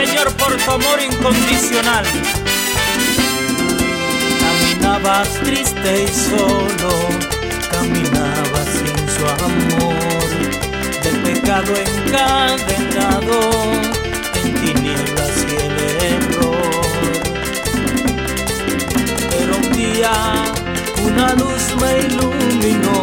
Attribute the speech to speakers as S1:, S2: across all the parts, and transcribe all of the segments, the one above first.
S1: Señor, por tu amor incondicional. Caminabas triste y solo, caminabas sin su amor, del pecado encadenado, en tinieblas y el error. Pero un día una luz me iluminó,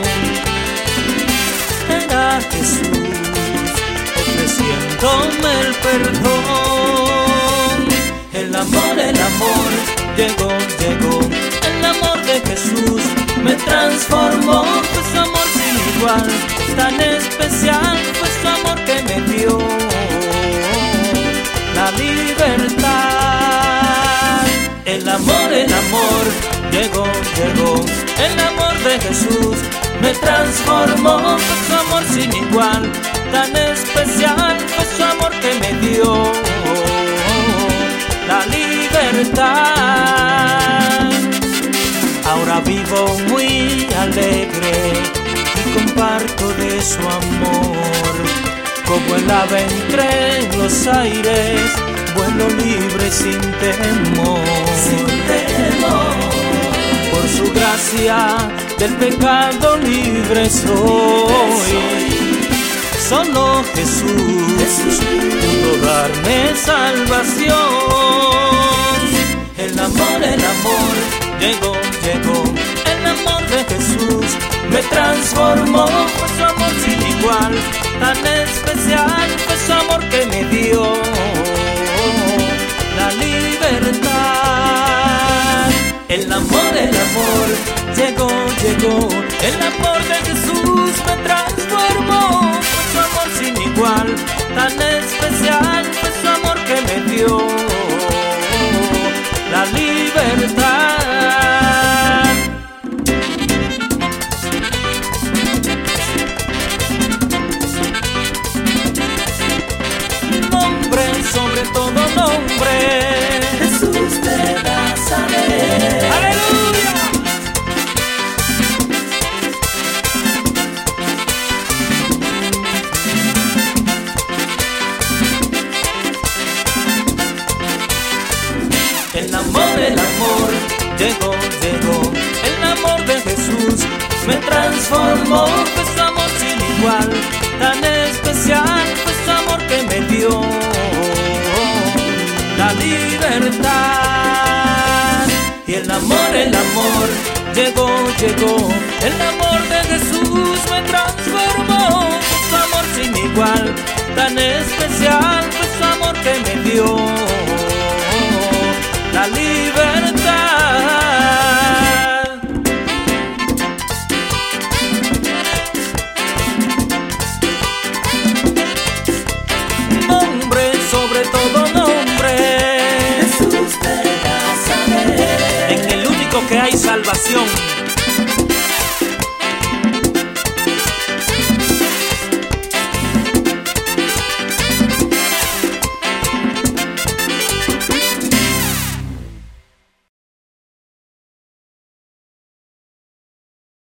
S1: era Jesús ofreciéndome el perdón. El amor llegó, el amor de Jesús me transformó. Fue su amor sin igual, tan especial, fue su amor que me dio la libertad. El amor llegó, el amor de Jesús me transformó. Fue su amor sin igual, tan especial, fue su amor que me dio la libertad. Ahora vivo muy alegre y comparto de su amor, como el ave entre los aires, vuelo libre sin temor. Por su gracia del pecado libre soy. Solo Jesús pudo darme salvación. El amor llegó, el amor de Jesús me transformó. Fue su amor sin igual, tan especial, fue su amor que me dio la libertad. El amor llegó, el amor de Jesús me transformó. Fue su amor sin igual, tan especial, fue su amor que me dio la libertad. Nombre sobre todo nombre,
S2: Jesús de Nazaret.
S1: ¡Aleluya! El amor llegó, el amor de Jesús me transformó. Fue su amor sin igual, tan especial, fue su amor que me dio la libertad. Y el amor llegó, el amor de Jesús me transformó. Fue su amor sin igual, tan especial, fue su amor que me dio la libertad. Nombre sobre todo nombre,
S2: Jesús de Nazaret.
S1: en el único que hay salvación.